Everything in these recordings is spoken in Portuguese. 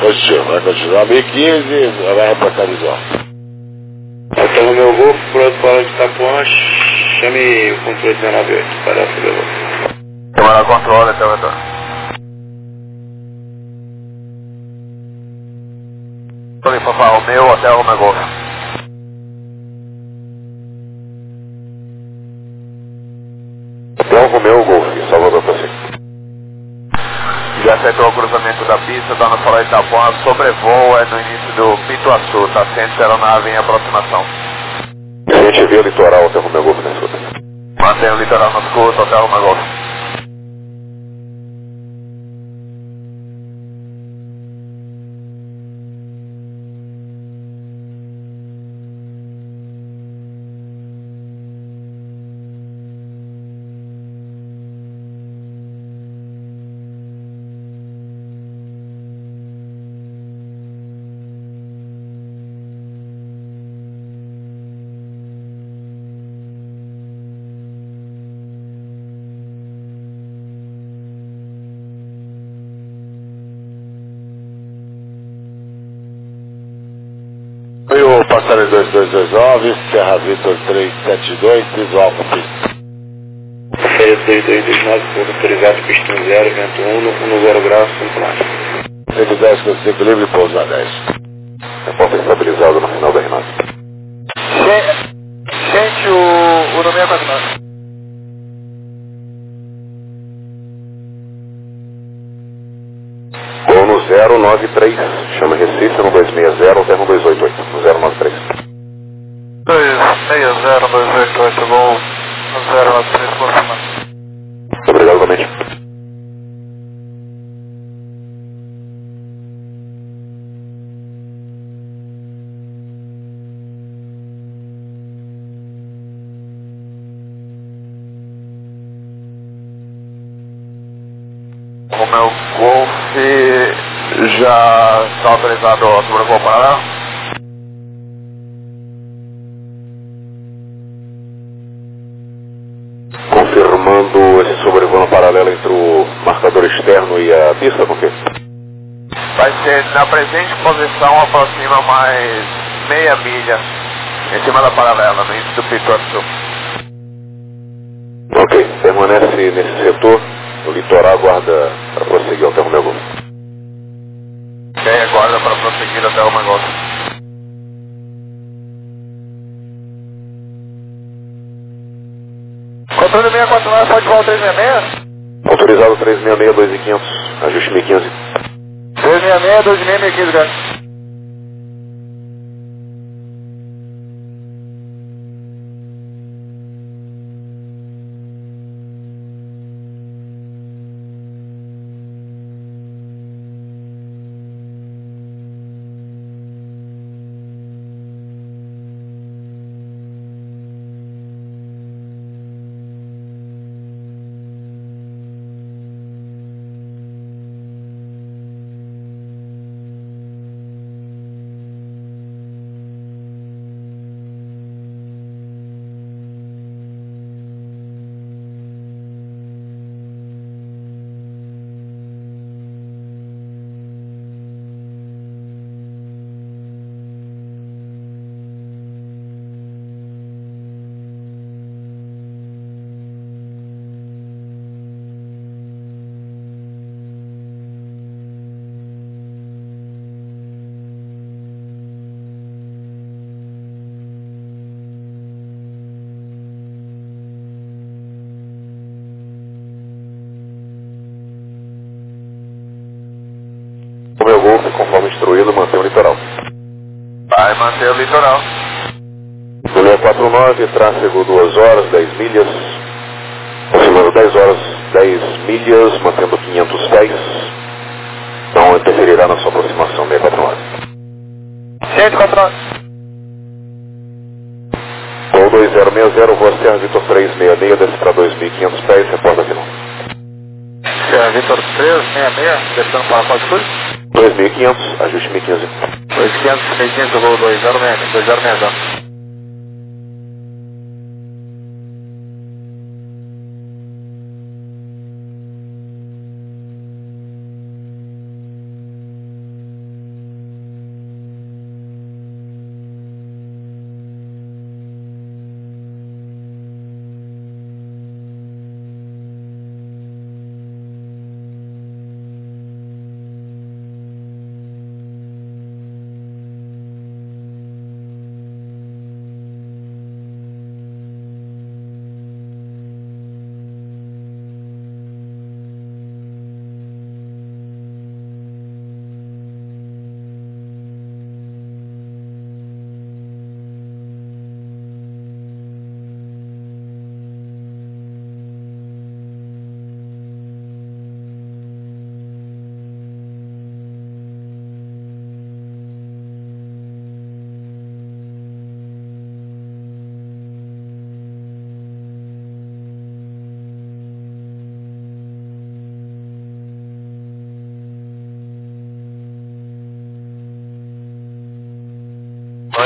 Positivo, vai continuar 1015, vai reportar visual. Então no meu Golf, piloto fala de Itapuã, chame o controle 198 para a Fidel. Tomara controle até o retorno. Papá Romeu, Hotel Romeo Golf. Hotel Romeo Golf, Salvador Pacific. Já acertou o cruzamento da pista, está no Fora de Itapuã, sobrevoo é no início do Pituaçu, tá sendo aeronave em aproximação. A gente vê o litoral Hotel Romeo Golf na escuta. Mantém o litoral no escuta, Hotel Romeo Golf. Foi o passageiro 2229, Serra Vitor 372, piso alfa pista. Passageiro 2229, ponto autorizado, pista 0, vento 1, 10 graus, 5 máximo. 110 com 5 livre, pouso na 10. Repórter estabilizado no final da R9. Sente o no 649. Vou no 093, chama Recife no 260, terra 288, no 093. 260-288, voo 093, confirmado. Obrigado, igualmente. O meu Golf já está autorizado a sobrevoo paralelo? Confirmando esse sobrevoo no paralelo entre o marcador externo e a pista, por quê? Vai ser na presente posição, aproxima mais meia milha em cima da paralela, no início do Pituaçu. Ok, permanece nesse setor, no litoral, aguarda para prosseguir até o Romeo Golf. Quem aguarda para prosseguir até o Golf? Controle 649, pode voar 366? Autorizado 366, 2500, ajuste 1015. 366, 2615, cara. O Romeo Golf, conforme instruído, mantém o litoral. Vai manter o litoral. No 649, tráfego 2 horas, 10 milhas. Confirmando 10 horas, 10 milhas, mantendo 500 pés. Não interferirá na sua aproximação 649. 149. Voo 2060, voa Serra Vitor 366, desce para 2.500 pés, reporta final. Vitor 366, descendo para qual escuro? 2.500, ajuste 1015. 2500, 1500, voo 206, 206.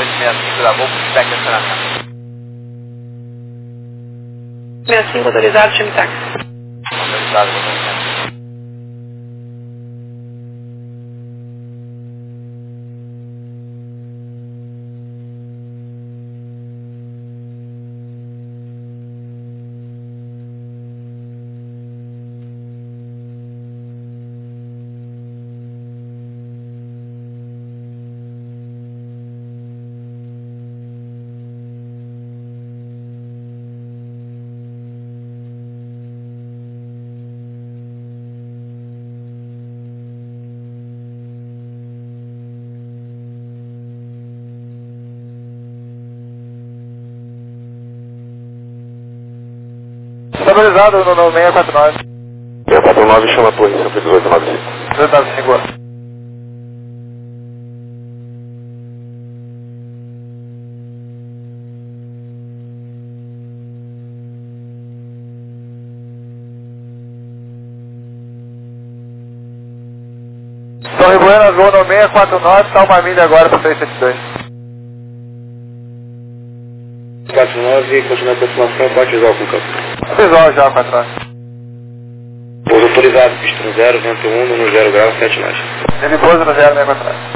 1865 da Gol, feedback de acionamento. 65 autorizado, chame táxi. Autorizado, autorizado. Estabilizado no 649. 649 chama a torre, sempre 1895. 1895. Torre Buenas, voo no 649, está uma milha agora para 372. 49, continua a aproximação, parte visual com campo. Visual já, 49. Pouso autorizado, pista no 0, vento 1, no 0 grau, 7 nós. Ele pousa no 0649.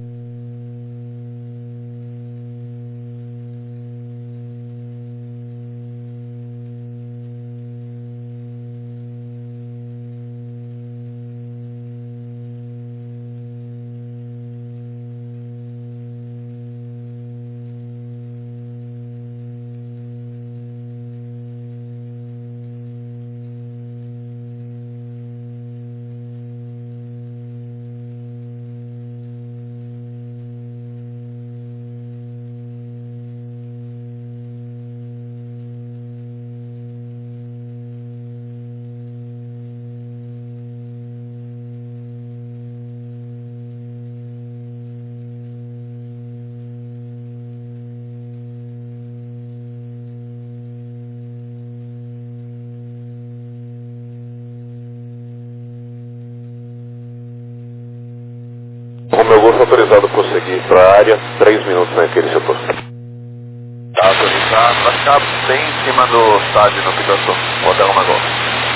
O meu Golfo autorizado a prosseguir para a área, 3 minutos naquele setor. Tá autorizado, vai ficar bem em cima do estádio no Pituaçu. Vou dar uma Gol.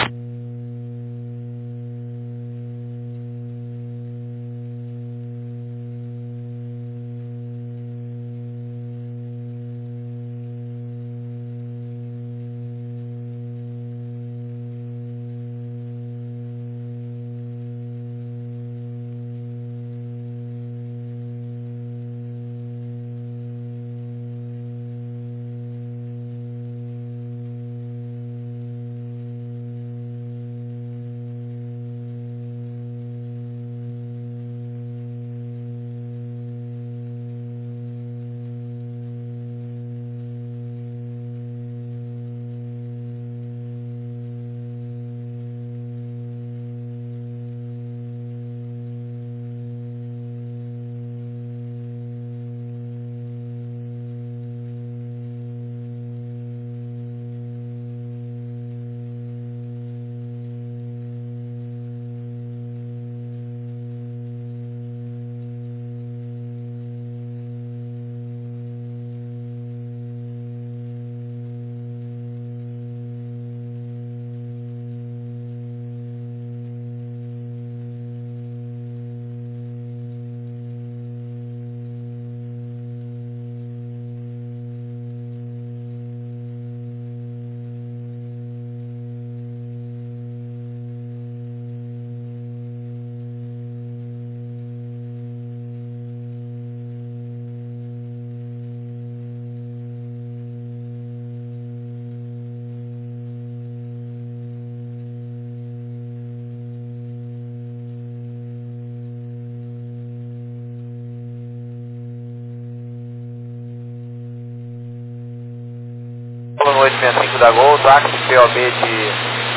No 865 da Gol, táxi POB de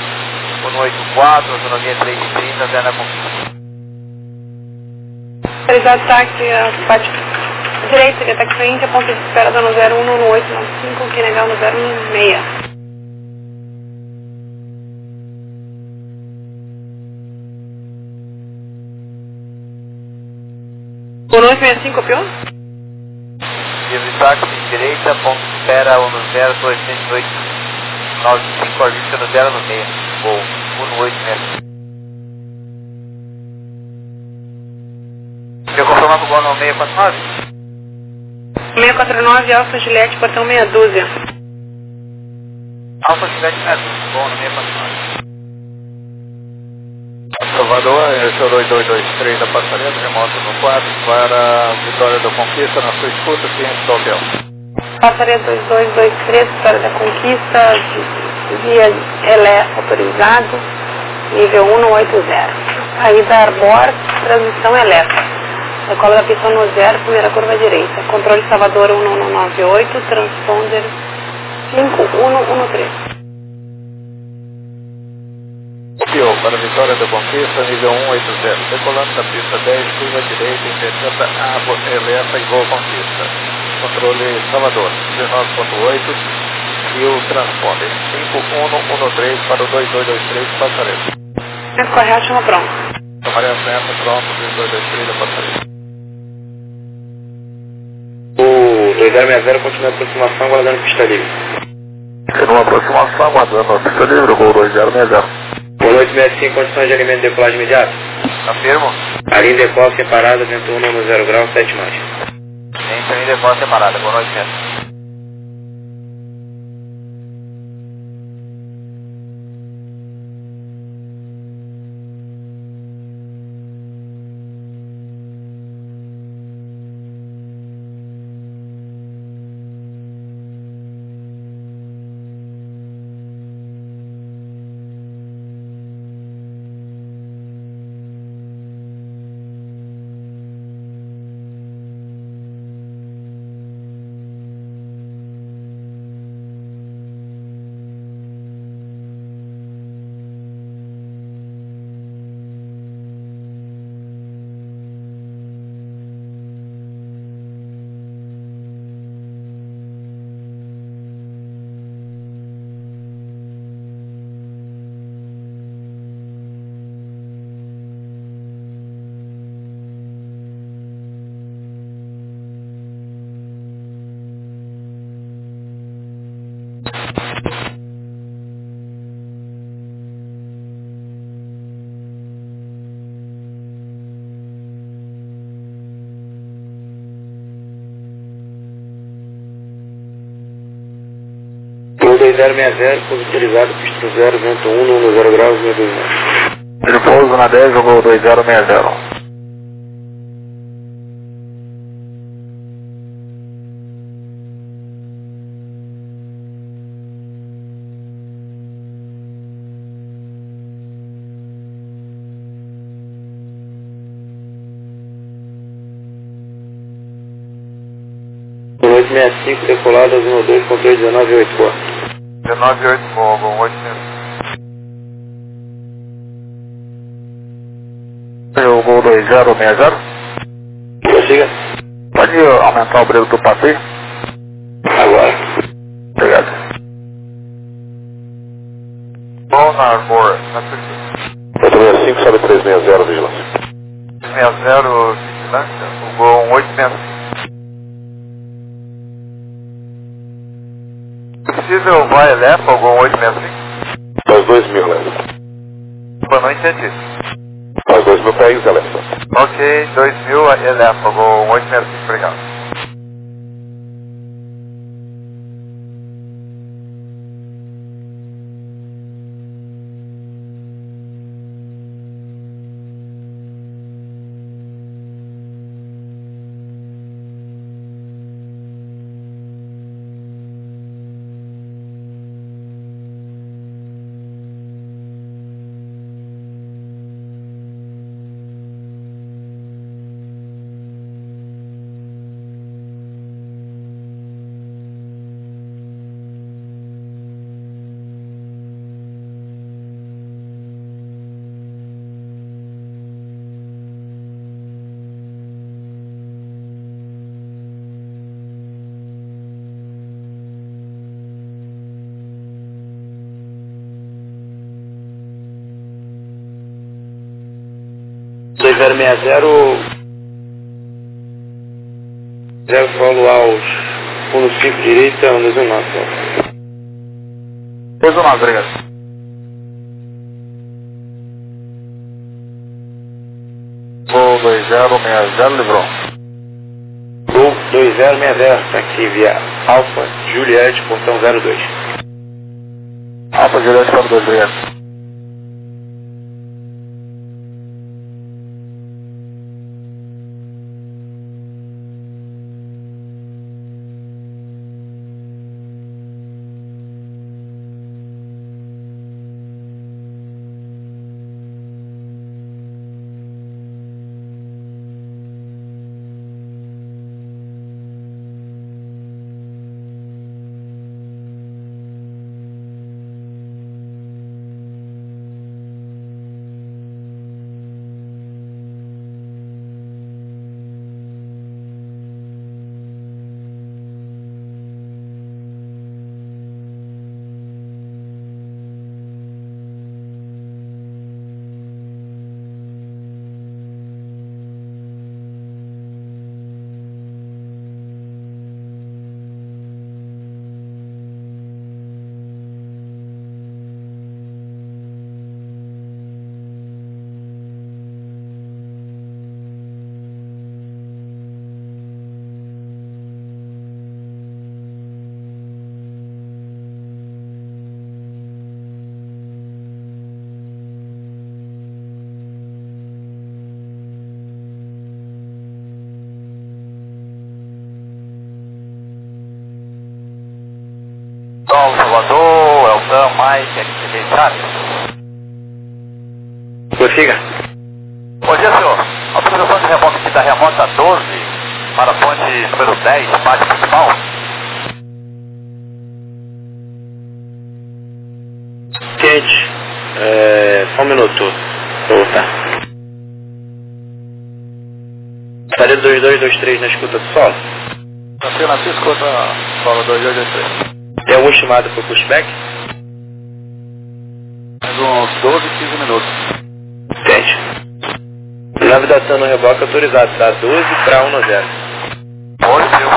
184, autonomia 330, Zé na Conquista. Autorizado táxi, parte direita de ataque frente, a ponta de espera da no 01 no 895, que legal no 016. O 965 copiou? livre táxi, direita, ponto de espera 1022895, orbital no 0 no meio, voo 186. Quer confirmar com o voo no 649? 649, Alfa Juliette, portão meia dúzia. Alfa Juliette, voo no 649. Salvador, esse é o 2223 da Passarela, remoto no 4 para Vitória da Conquista, na sua escuta, ciente do hotel. Passaria 2223, Vitória da Conquista, via Elé autorizado, nível 180. Saída Arbor, transmissão elétrica. Decola da pista no 0, primeira curva direita. Controle Salvador 1198, transponder 5113. Para Vitória da Conquista, nível 180, decolando da pista 10, curva direita, em 60, água, eleva e voo Conquista. Controle Salvador, 19.8 e o transponder 5113 para o 2223 Passarela. Correto, chama pronto. Tomaria Frenta, pronto, 2223 da Passarela. O 2060 continua a aproximação, aguardando pista livre. Continua a aproximação, aguardando a pista livre, gol 2060. Boa noite, 65, condições de alimento de decolagem imediata. Afirmo. A linha de decola separada, vento 1 no 0 grau, 7 marchas. Entra em decola separada, boa noite, mesmo. Voo 2060, pouso utilizado, pista 0, vento 1 no 0 graus, 2 marchas. Ele pouso na 10, jogou 2060. Boa noite, 65, decolada, 12, controle 1984. 198, voo 800. O gol 2060. Prossiga. Pode aumentar o brilho do passeio? Agora. Obrigado. Bom na Arbor, na Turquia. 865, sobe 360, vigilância. 360, vigilância, o voo 865. Possível vai Elefa, o voo 865? Faz 2000, leva. Boa noite, entendi. Faz 2000 pés, Elefa. Ok, 2000, Elefa, voo 865, obrigado. 0 solo aos fundo 5 direita, 129. 219, obrigado. Gol 2060, livrou. Gol 2060, tá aqui via Alfa Juliette, portão 02. Alfa Juliette, portão 2, obrigado. Sol Salvador, Elton, Mike, XG Charlie. Prossiga. Bom dia, senhor. Autorização de reboque aqui da remota 12 para a ponte número 10, parte principal. Quente. Só um minuto. Vou voltar. Estaria 2223 na escuta do solo. Na escuta, solo 2223. Tem algum estimado para o pushback? Mais uns 12, 15 minutos. Entende. Nave datando o reboque autorizado, tá? 12 para 190. Oi, senhor.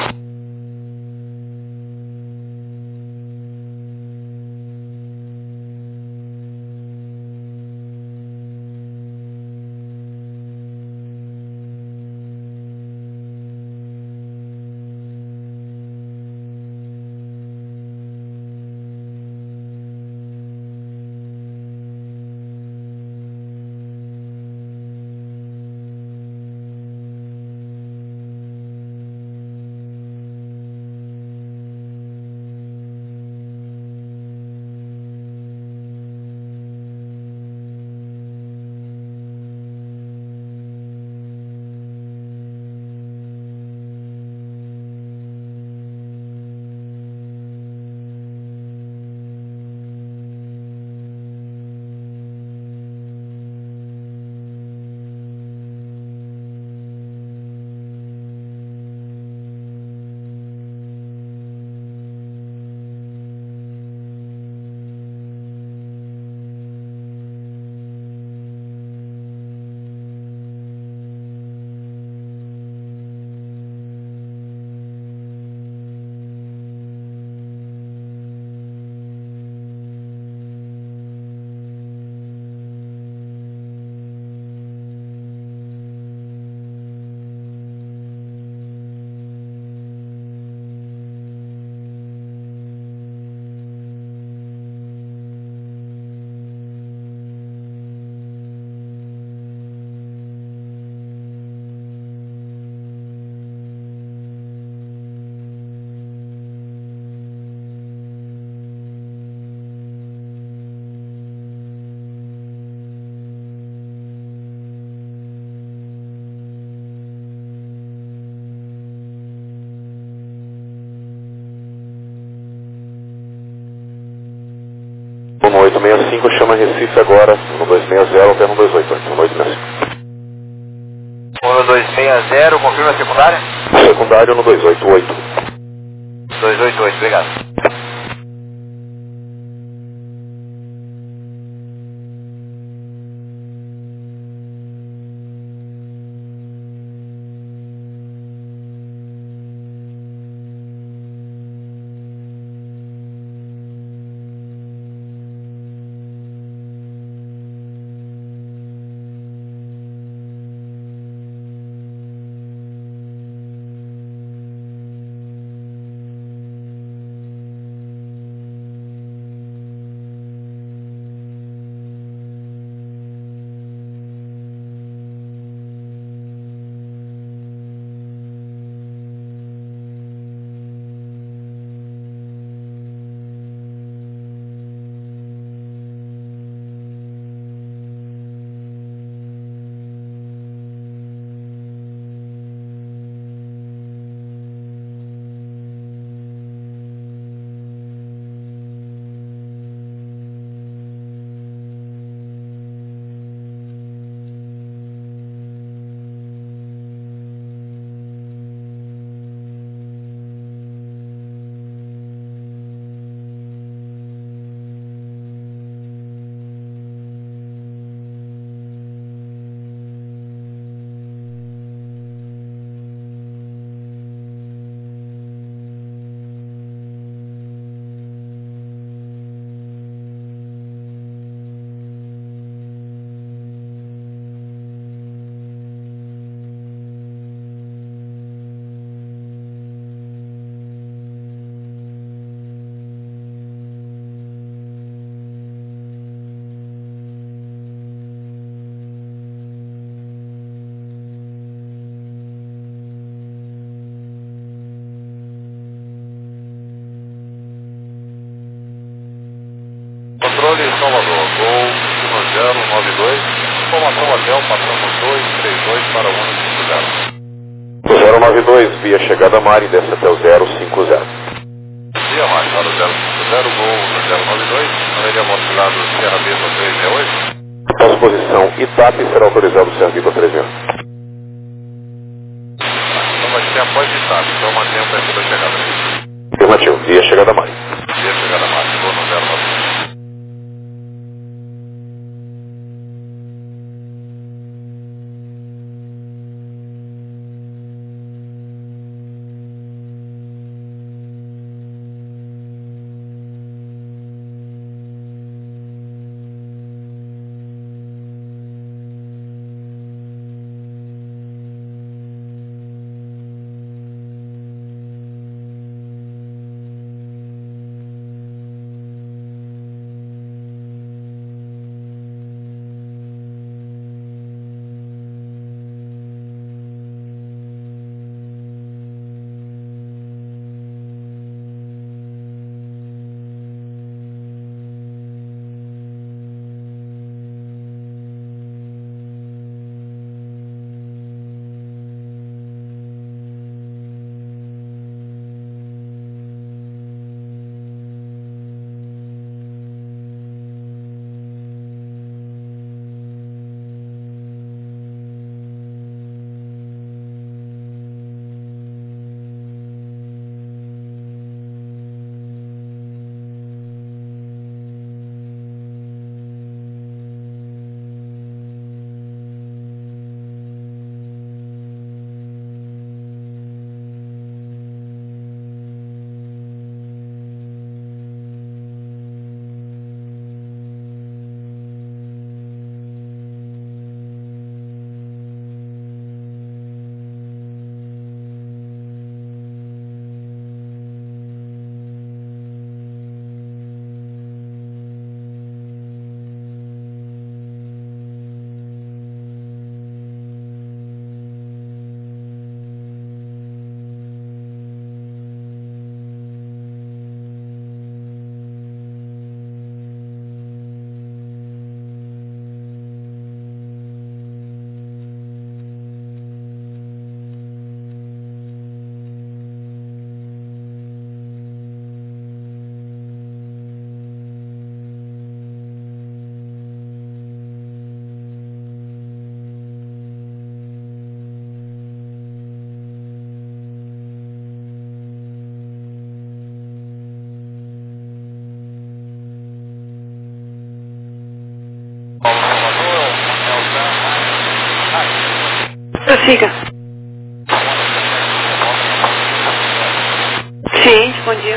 No 865, chama Recife agora, no 260, até no 288, no 865. 1260, confirma a secundária? Secundário no 288. 288, obrigado. hotel, passamos 232 para 150. 092, via chegada Mari, desce até o 050. Via Mari, para o 050, voo no 092, Valeria Motilado, Serra Beta 368. Após posição ITAP, será autorizado o serviço 368. Então vai ser após de estado, então mantém o perfil da chegada aí. Afirmativo, via chegada Mari. Via chegada Mari, voo no 092. Prossiga. Sim, bom dia.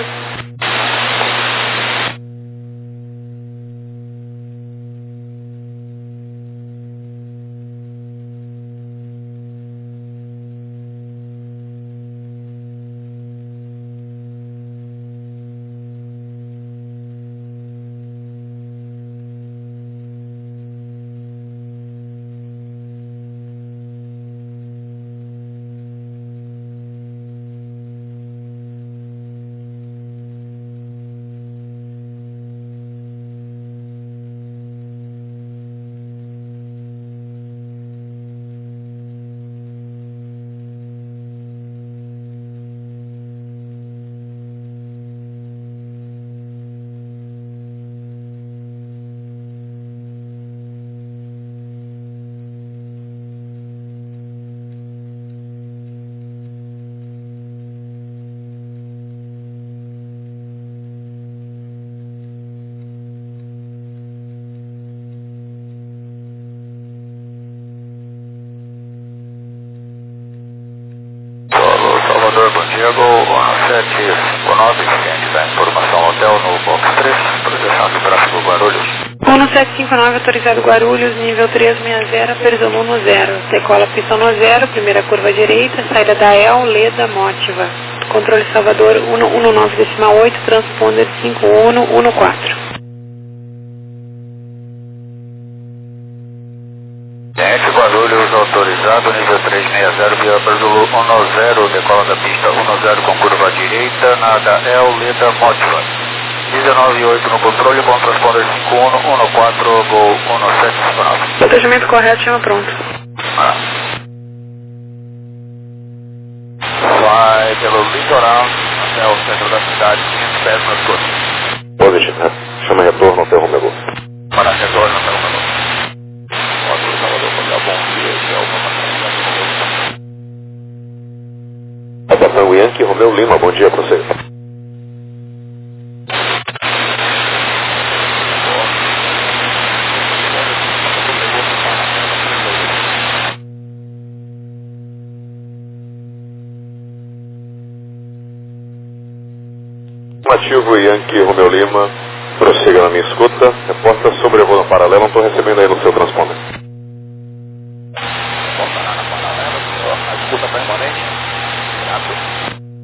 Salvador, bom dia, Gol 1759, ciente da informação hotel no box 3, projeção de Brasil Guarulhos. 1759, autorizado Guarulhos, nível 360, presumo no 0. Decola pista no 0, primeira curva direita, saída da El, Leda, Mótiva. Controle Salvador 119,8, transponder 5114. Ciente Guarulhos, autorizado, nível 360, via Brasil 10, decola da pista 10 com curva direita, nada El, Leda, Mótiva. 19,8 no controle com transponder 5114, Gol 1719. Protegimento correto, chama pronto. Vai pelo litoral até o centro da cidade, 500 pés na escuta. Positivo, chama retorno até o Romelu. Para retorno até o Romelu. Ótimo, Salvador, mandar bom dia, que é o Abatango Yankee, Romeu Lima, bom dia para você. Ativo Yankee, Romeu Lima, prossiga na minha escuta, reporta sobre o voo no paralelo, não estou recebendo aí no seu transponder. a escuta permanente. Graças.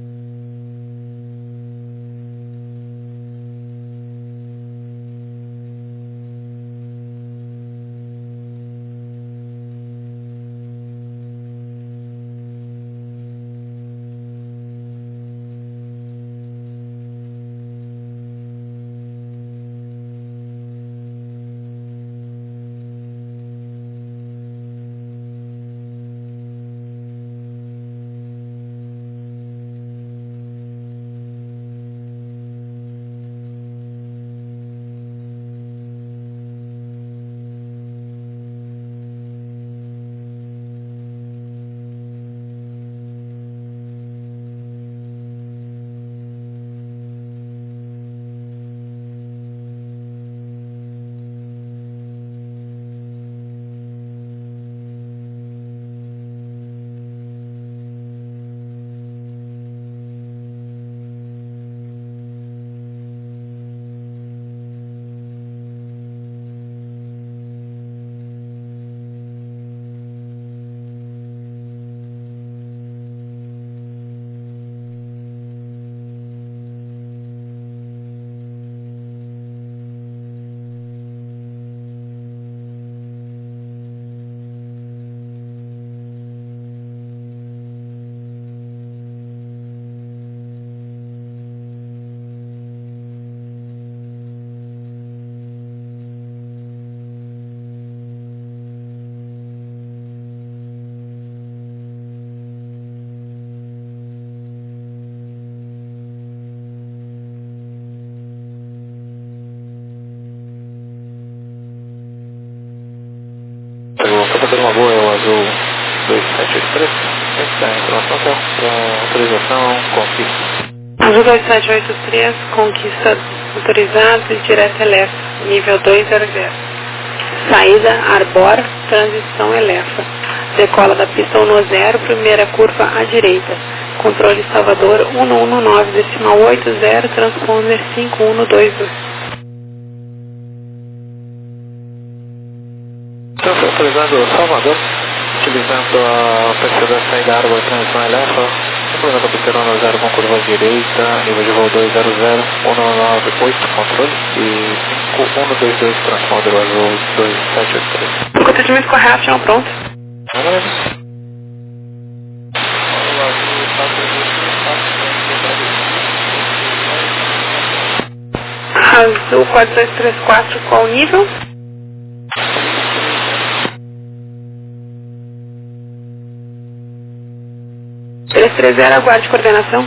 Capitão uma boa é o azul 2783. Está em informação para autorização conquista. Azul 2783, conquista autorizado e direto Elefa, nível 200. Saída Arbor, transição Elefa. Decola da pista 10, primeira curva à direita. Controle Salvador 119,80, transponder 5122. Então, foi autorizado Salvador, utilizando a PC da saída Arbor, transição Elefa. Implementa a pista 0 com curva à direita, nível de voo 200, 198 controle e 5122 transponder azul 2783. O atendimento correto, chama pronto. Azul 4234, qual o nível? 330, aguarde coordenação.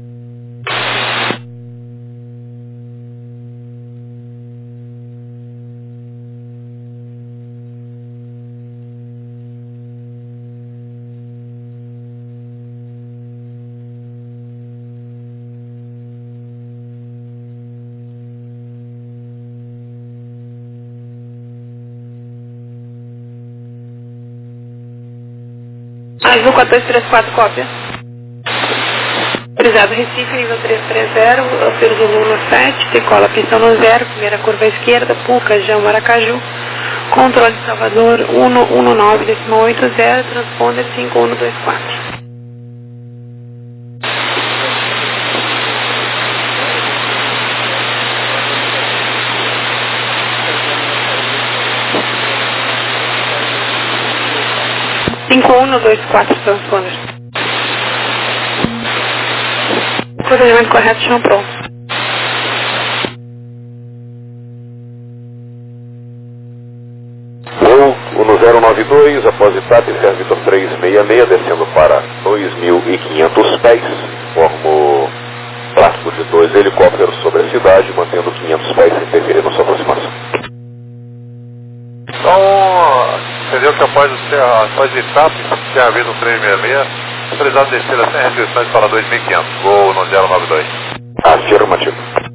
Azul 4234, cópia. Autorizado Recife, nível 330, Alfeiro Zulu 7, decola pista 10, primeira curva à esquerda, Puca, Jão, Maracaju, controle de Salvador 119,80, transponder 5124. transponder. Procedimento correto, chama pronto. 092, após etapa, Servitor 366, descendo para 2.500 pés, forma o tráfego de 2 helicópteros sobre a cidade, mantendo 500 pés sem interferir na sua aproximação. Então, entendeu que após etapa, Servitor 366, autorizado descer sem restrições para 2.500, voo no 092. Afirmativo.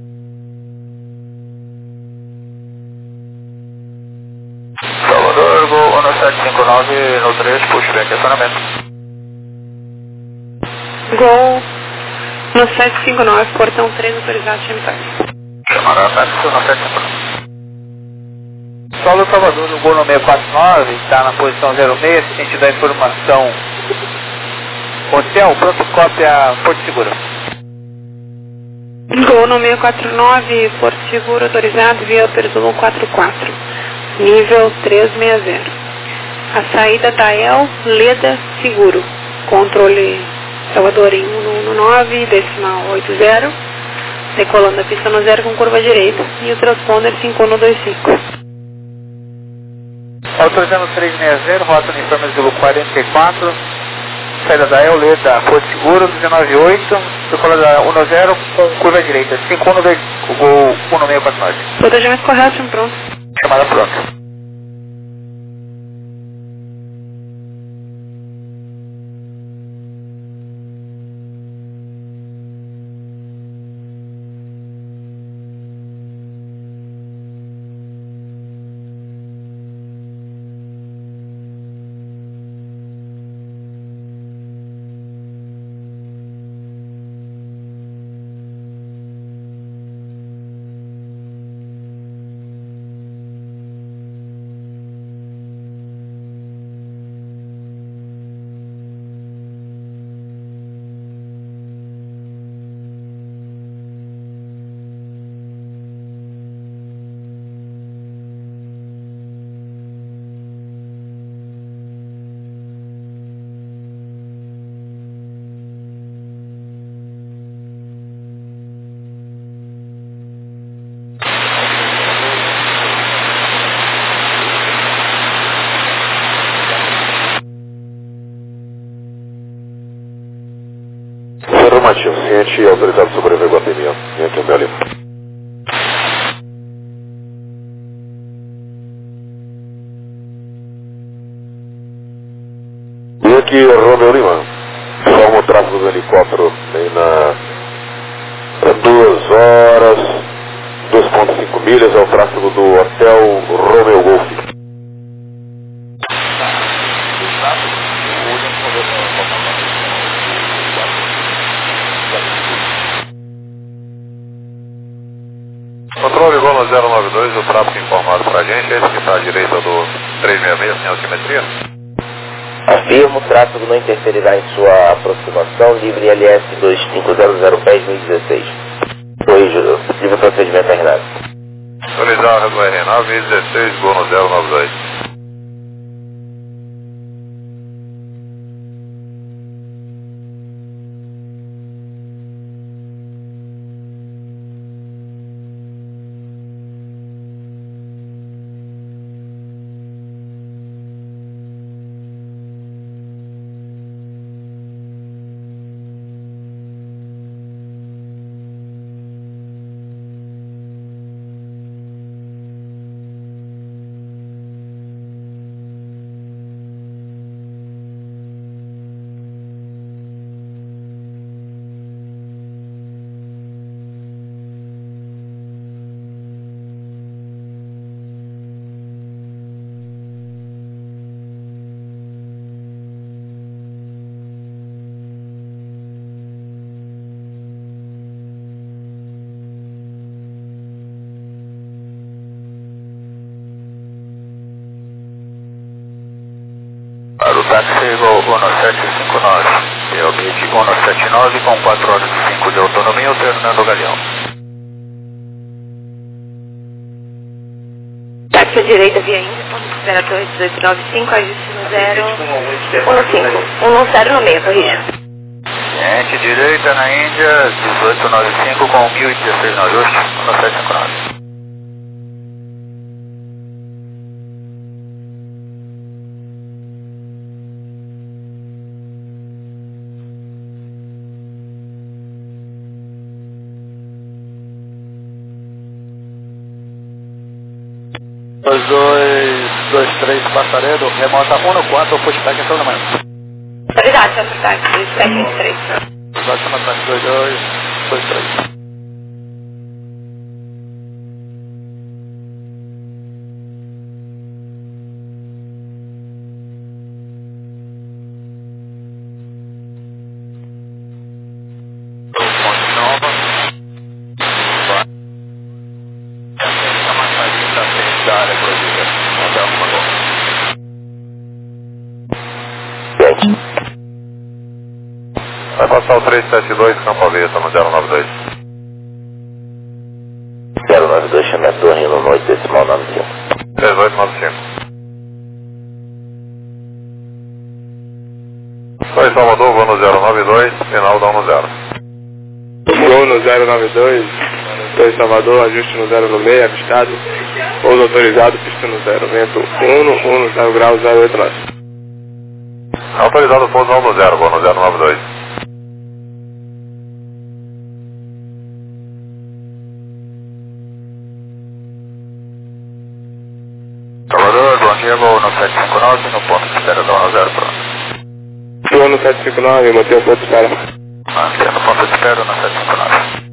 Salvador, voo 1759 no 3, pushback, acionamento. Gol no 759, portão 3, autorizado, chame-paz. Chamada táxi no 759. Solo Salvador, no Gol no 649, está na posição 06, sentido da informação. Hotel, pronto, cópia, Porto Seguro. Gol no 649, Porto Seguro, autorizado, via Perzulo 44, nível 360. A saída da El Leda Seguro, controle Salvador em 119, decimal 80, decolando a pista no 0 com curva direita, e o transponder 5125. Autorizando 360, rota uniforme Zulu 44, saída da El Leda Porto Seguro, 198, decolando da 10 com curva direita, 512, o Gol 1649. Protegimento correto, chame pronto. Chamada pronta. Afirmativo, ciente autorizado sobreviver Guatemi, vem aqui o meu ali. E aqui Romeu Lima, forma o tráfego do helicóptero aí na 2 horas, 2,5 milhas, é o tráfego do Hotel Romeu Golf. Controle Gol no 092, o tráfego informado para a gente, esse que está à direita do 366, sem altimetria. Afirmo, o tráfego não interferirá em sua aproximação, livre LS 2500 pés 1016. Corrijo, livre procedimento RNAV. Autorizado do RNAV 1016, Gol no 092. Para o táxi Gol 1759, eu mid 179 com 4 horas e 5 de autonomia, alternando o Galeão. Táxi à direita via Índia, temperatura 1895, ajuste no 015, 10 no meio, corrija. Gente direita na Índia, 1895 com 1016 no ajuste, 1759. 2223 Passaredo, remota 1-4, pushback em treinamento. Autoridade, centro táxi, 2723. Vai chamar 2223. Vai passar o 372, Campo Avesta, no 092. 092, chame a torre no 8, decimal 95. 3895. Oi, Salvador, vou no 092, final da 10. Voo no 092, Oi, Salvador, ajuste no 096, avistado. Pouso autorizado, pista no 0, vento 0 graus 089. Autorizado pouso no 0, vou no 092. Salvador, bom dia, vou no 759, no ponto de espera da 10, pronto. Voo no 759, mantenha o ponto de espera. Mantendo no ponto de espera no 759.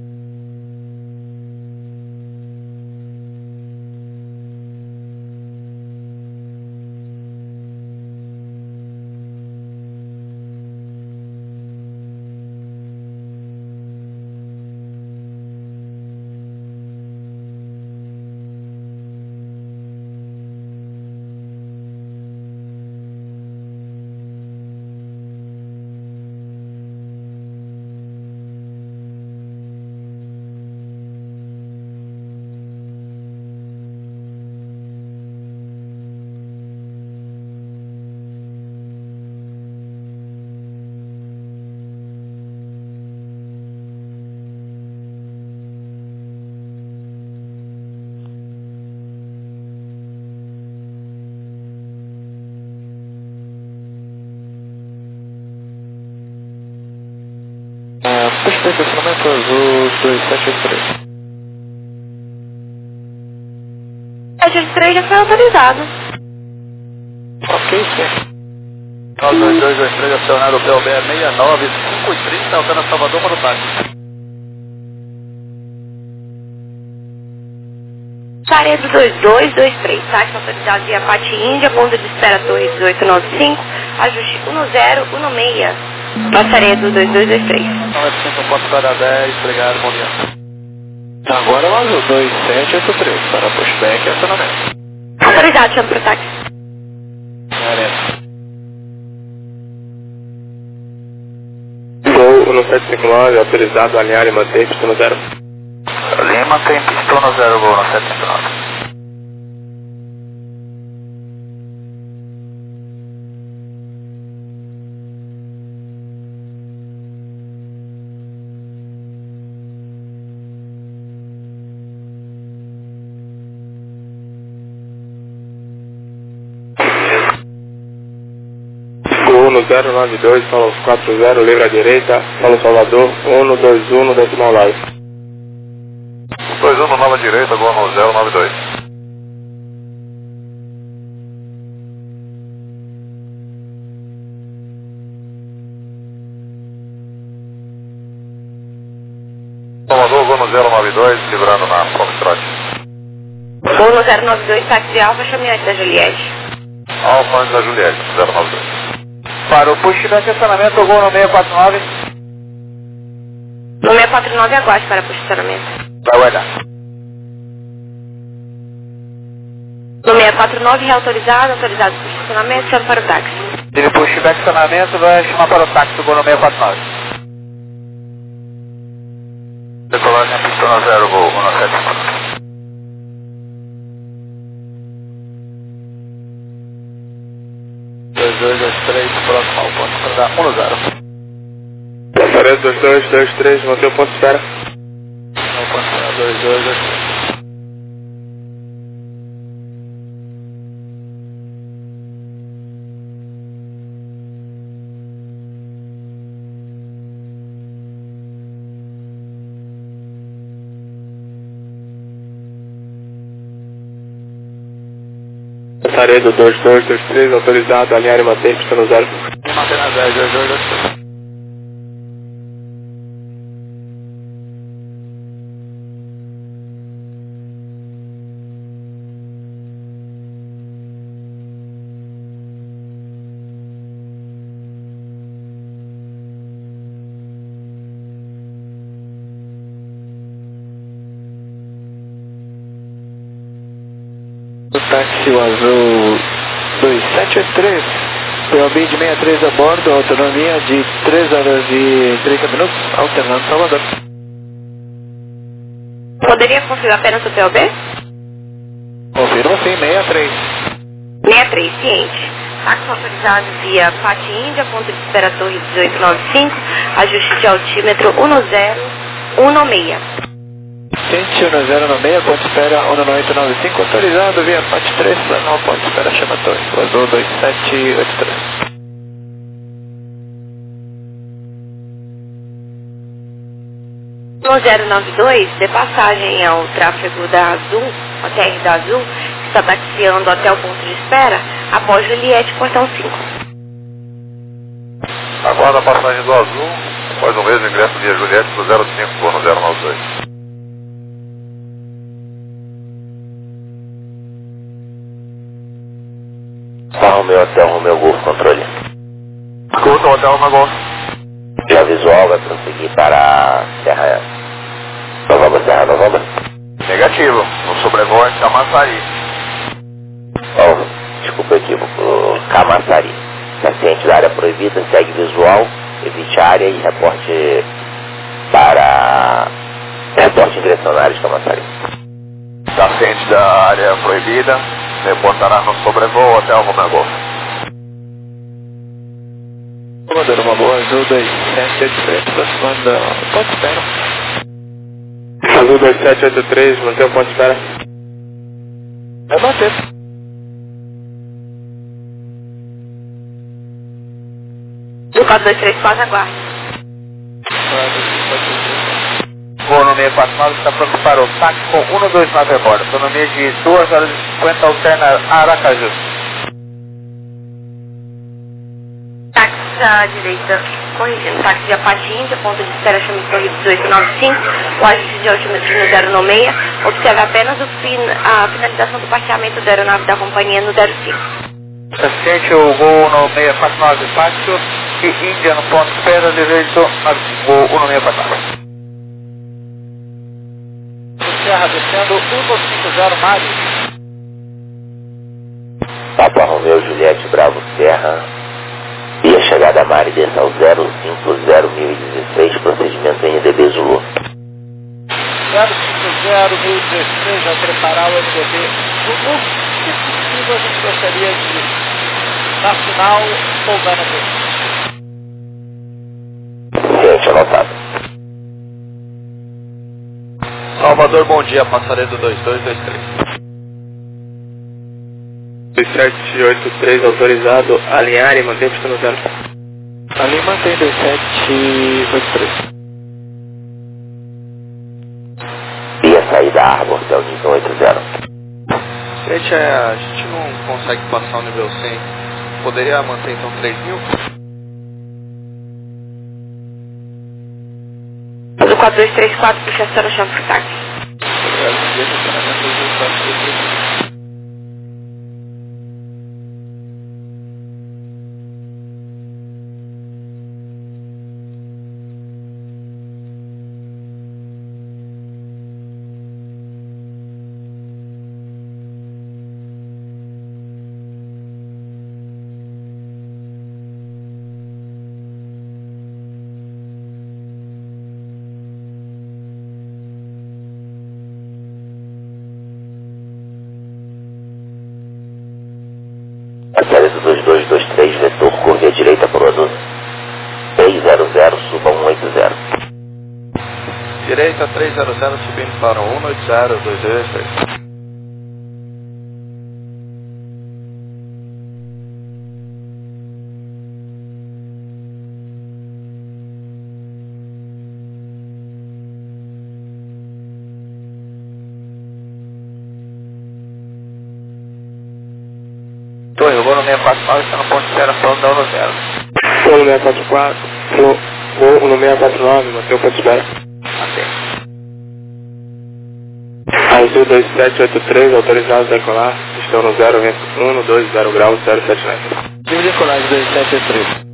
Puxa de estacionamento azul 2783. 723 já foi autorizado. Ok, sim. 92223 acionado pelo BR69, 5h30, Alcântara Salvador para o táxi. Saredo 2223, táxi autorizado via Pati Índia, ponto de espera Torre 1895, ajuste 1016. Passaredo 2223. 95 ponto para 10, obrigado, bom dia. Agora o azul 2783 para pushback e acionamento. Autorizado, chama para o táxi. Voo no 759, autorizado, alinhar e manter, pista no 0. Lima tem pistão no 0, vou no 759. Voo no 092, Solo 40, livre à direita, Solo Salvador, 121, decimal lado. 21 nova direita, vou no 092. Salvador, vou no 092, livrando na Foxtrot. Voo no 092, táxi Alfa, chaminhante da Juliette. Alfa antes da Juliette, 092. Para o pushback e acionamento, voo no 649. No 649, aguarde para posicionamento. Vai guardar. No 649, reautorizado, autorizado para posicionamento, chama para o táxi. Ele pushback e acionamento, vai chamar para o táxi, voo no 649. Decolagem pistão no 0, vou no 759. Próximo ao ponto para dar 1-0. Passaredo 2223, manter o ponto de espera. Ao ponto para 2223. Passaredo 2223, autorizado, alinhar e manter, pista no 0. Mantém na 10, 2223. O táxi o azul 2783, POB de 63 a bordo, autonomia de 3 horas e 30 minutos, alternando Salvador. Poderia confirmar apenas o POB? Confirma sim, 63. 63, ciente. Táxi autorizado via Pati Índia, ponto de espera Torre 1895, ajuste de altímetro 1016. Ciente 1096, ponto de espera 19895, autorizado via PAT 3, planal, ponto de espera chama Torre, o azul 2783. No 092, de passagem ao tráfego da Azul, a TR da Azul, que está taxiando até o ponto de espera, após Juliette, portão 5. Aguarda a passagem do Azul, após o mesmo ingresso via Juliette do 05 por no 092. Romeu Hotel Romeu Golf, controle. Escuta, Hotel Romeu Golf. Já visual vai prosseguir para Serra Novembro. Negativo, no sobrevoo é Camaçari. Desculpa o equívoco, Camaçari. Paciente da área proibida, segue visual, evite área e reporte para... Reporte ingressionário de Camaçari. Paciente da área proibida, reportará no sobrevoo Hotel Romeu Golf. Comandante, uma boa azul 2783, aproximando da ponto de espera. Azul 2783, manter o ponto de espera. Vai manter. Do 4234, aguarde. Voo no 649 está pronto para o táxi com 129 a bordo. Autonomia de 2 horas e 50, alterna Aracaju. Táxi à direita, corrigindo, táxi de Apati Índia, ponto de espera chama Torre 1895, o ajuste de altímetro no 096, observe apenas a finalização do parqueamento da aeronave da companhia no 05. Paciente, o voo no 649 Pátio e Índia no ponto de espera, direito, voo 164. Serra descendo 150 Mário. Papa Romeu Juliette Bravo Serra. Via chegada Mari, desça ao 050.016, procedimento em NDB Zulu. 050.016, vai preparar o NDB Zulu. Se possível, a gente gostaria de nacional ou Guanabara. Gente, anotado. Salvador, bom dia, Passaredo 2223. 2783, autorizado, alinhar e manter pista no 0. Ali mantém 2783. Via saída Arbor, até o nível 80. Gente, a gente não consegue passar o nível 100. Poderia manter então 3.000? Do 4234, puxa a chama pro táxi. Passaredo 2223, vetor, curva à direita para o azul 300, suba 180. Direita 300, subindo para 180, 2223. 1649 está no ponto de espera da 10. Voo 1644, voo 1649, mantém o ponto de espera. Azul 2783, autorizado a decolar, estão no 0, vento 120 graus, 079. Livre decolagem 2783.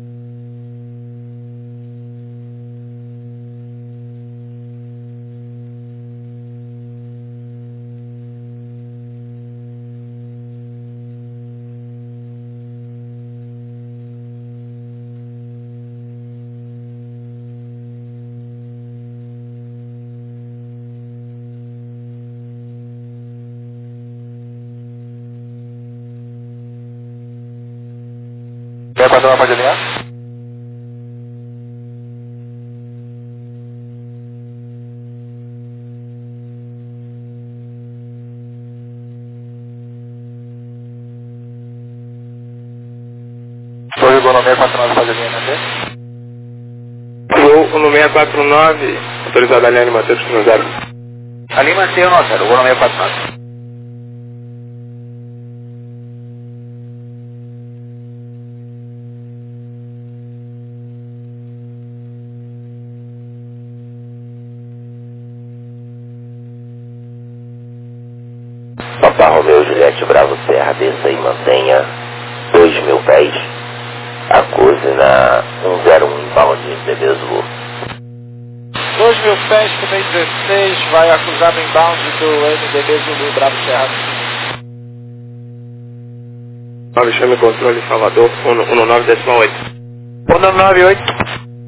Quer fazer uma pode alinhar? Voo no 649 pode alinhar, manter? Voo no 649, autorizado a alinhar e manter o 0. Ali manter o 0, voo no 649. Papa Romeu Juliette Bravo Serra, desça e mantenha 2.000 pés. Acuse na 101 inbound DB Zulu. 2.000 pés, também 16, vai acusar no inbound do MDB Zulu Bravo Serra. 9, chame controle Salvador, 19,8. 198.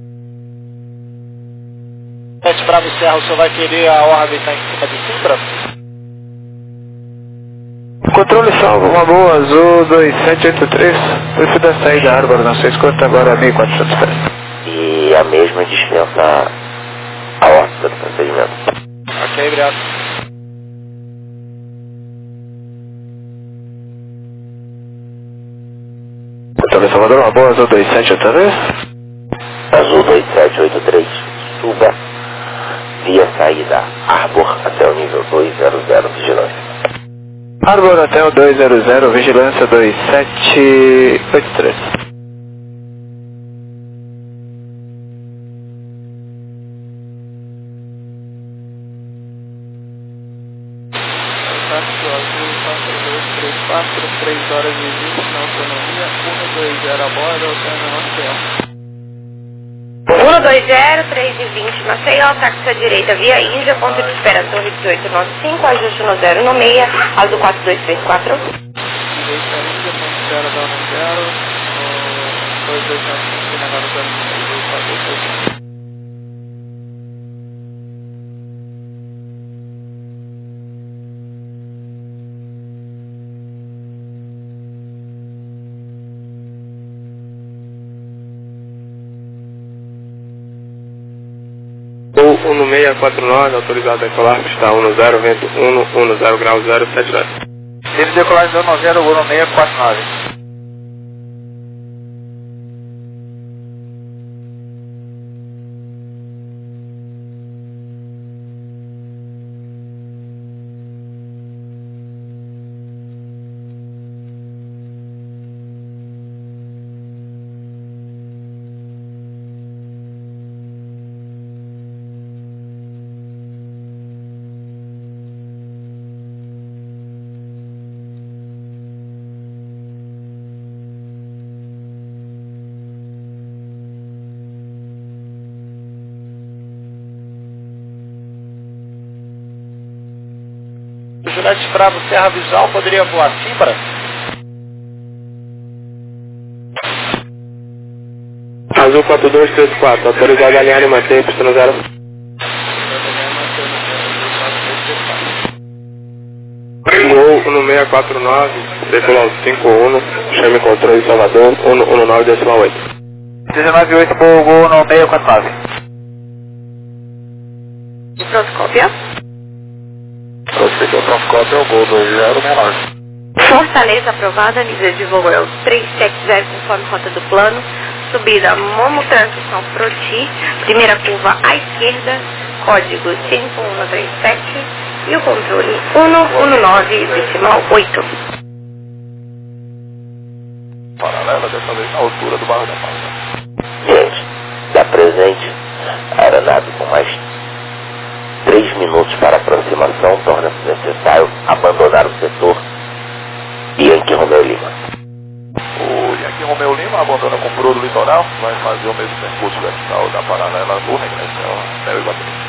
Bravo Serra, o senhor vai querer a órbita em cima de Simbra? Controle salvo, uma boa, Azul 2783, prefiro da saída Árbor, não sei se conta agora 1.400 pés. E a mesma dispensa a órbita do procedimento. Ok, obrigado. Controle Salvador, uma boa, Azul 2783. Azul 2783, suba via saída Árbor até o nível 200, vigilância. Árbor Hotel 200, vigilância 2783. Táxi Azul 4234, 3 horas e 20 na autonomia, 120 a bordo, Hotel Maceió. 120, 3 e 20, Maceió, táxi à direita via Índia, ponto de espera Torre 1895, ajuste no 0 no meia, Azul 4234. Direita Índia, ponto de espera da 10, 2295, negado 0, Voo 1649, autorizado a decolar, está 10, vento 110 graus, 079. Livre decolagem 10, voo no 649. Juliette Bravo Serra Visual, poderia voar Simbra? Azul 4234, autorizado a alinhar e manter pista no 0. Voo no 649, decolar 51, chame controle Salvador, 119,8. 198, voo no 649. E pronto, cópia. Prosseguiu pronto, cópia, o voo 2069. Fortaleza aprovada, nível de voo é o 370 conforme rota do plano. Subida Momo Transição Proti, primeira curva à esquerda, código 5137 e o controle 119,8. paralela, dessa vez na altura do Barro da Passa. Gente, da presente, a aeronave com mais 3 minutos para aproximação, torna-se necessário abandonar o setor Yankee Romeo Lima. O Yankee Romeo Lima abandona com Pro do litoral, vai fazer o mesmo percurso vertical da paralela no regresso ao Mel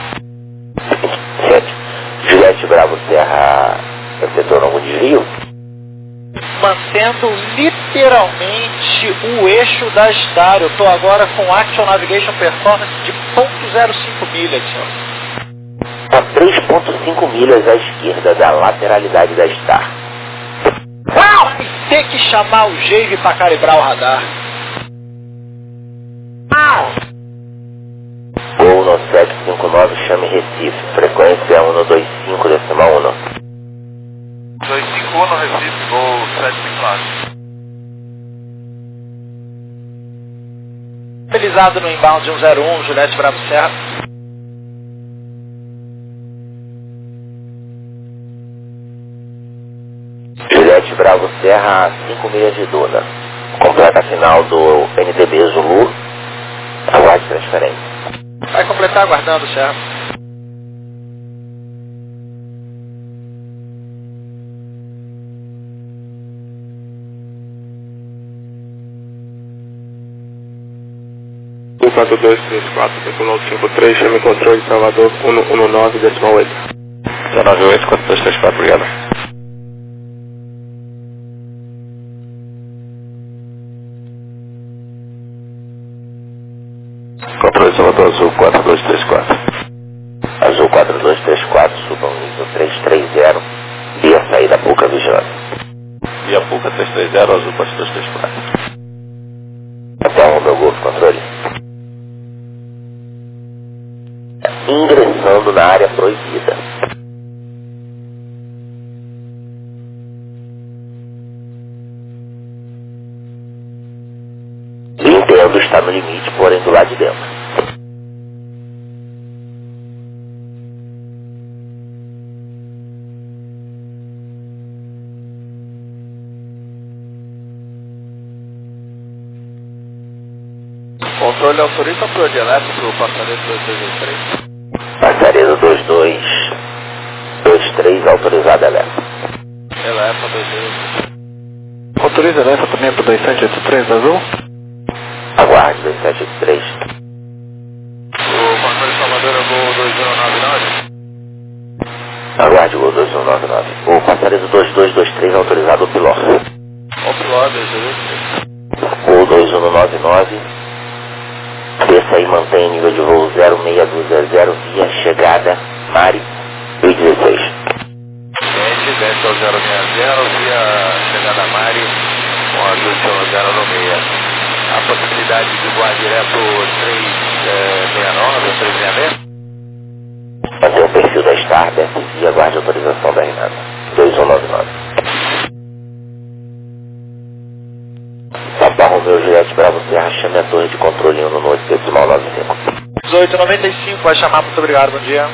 e Bateria. 7. Juliette Bravo Serra efetuou algum desvio? Mantendo literalmente o eixo da Star. Eu estou agora com Action Navigation Performance de 0.05 milhas, senhor. A 3.5 milhas à esquerda da lateralidade da Star. Vai ter que chamar o Jave para calibrar o radar. Gol no 759, chame Recife. Frequência 125, decimal 1. 251 no Recife, Gol 759. Estabilizado no inbound 101, Juliette Bravo Serra. Juliette Bravo Serra, 5 milhas de Duna. Completa a final do NTB Zulu. Aguarde transferência. Vai completar aguardando, Serra. O 4234, decolou 53, chame controle de Salvador 119, decimal 8. 198, 4234, obrigado. Controle Salvador Azul 4234. Azul 4234, suba ao nível 330, via saída Puca Vigilância. Via Puca 330, Azul 4234. Até o meu Golf Controle. Ingressando na área proibida. Entendo, está no limite, porém do lado de dentro. Controle autoriza para o elétrico, passaredo 2223. Passaredo 2223, autorizado elétrico. Elefa 2223. Autoriza essa também para 2783 Azul? Aguarde 2783. O controle Salvador é o Gol 2199. Aguarde Gol 2199. O passaredo 2223, autorizado o piloto. O piloto 2223. Gol 2199. Desça e mantém nível de voo 0620 via chegada Mari 2016. Gente, desce ao 060 via chegada Mari com ajuste ao 096. A possibilidade de voar direto 369 ou 366? Mantém o perfil da Star, desce via aguarde autorização da Renata 2199. Papa Romeu Juliette Bravo Serra, chame a torre de controle 1 no 8 decimal 95. 1895, vai chamar, muito obrigado, bom dia.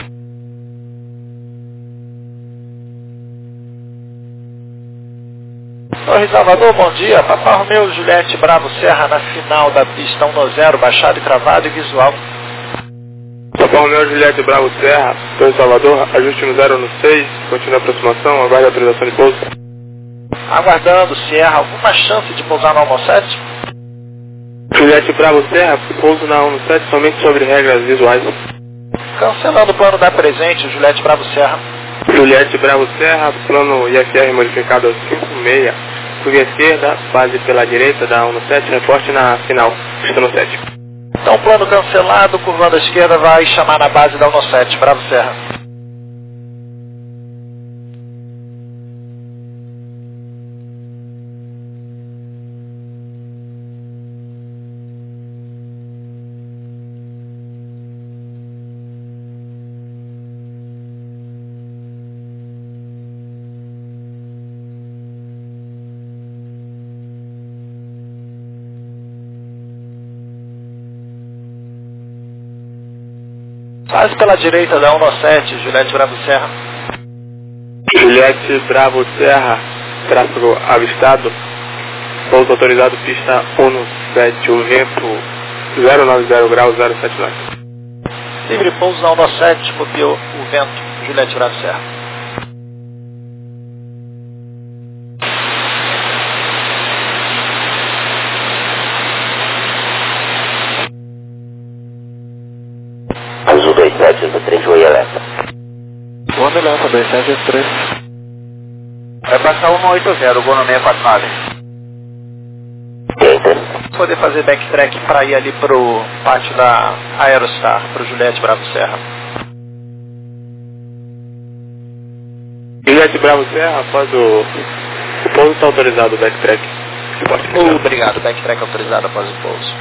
Torre Salvador, bom dia. Papa Romeu Juliette Bravo Serra na final da pista 1-0, baixado e travado e visual. Papa Romeu Juliette Bravo Serra, Torre Salvador, ajuste no 016, continua a aproximação, aguarde a autorização de pouso. Aguardando, Sierra, alguma chance de pousar no Almocete? Juliette Bravo Serra, pouso na 17 somente sobre regras visuais. Cancelando o plano da presente, Juliette Bravo Serra. Juliette Bravo Serra, plano IFR modificado ao 56, curva esquerda, base pela direita da 17, reporte na final, pista no 7. Então, plano cancelado, curvando à esquerda, vai chamar na base da 17, Bravo Serra. Base pela direita da 197, Juliette Bravo Serra. Juliette Bravo Serra, tráfego avistado, Pouso autorizado, pista 17, o vento 090 graus 079. Livre pouso na 17, copiou o vento, Juliette Bravo Serra. Azul 2783, Oi Eleta. One Eleta, 2783. Vai passar 180, o Gono 649. Entra. Poder fazer backtrack para ir ali pro pátio da Aerostar, pro Juliette Bravo Serra. Juliette Bravo Serra, após o pouso está autorizado o backtrack. Obrigado, backtrack autorizado após o pouso.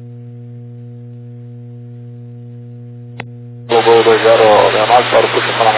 Gol 2069 para o puxa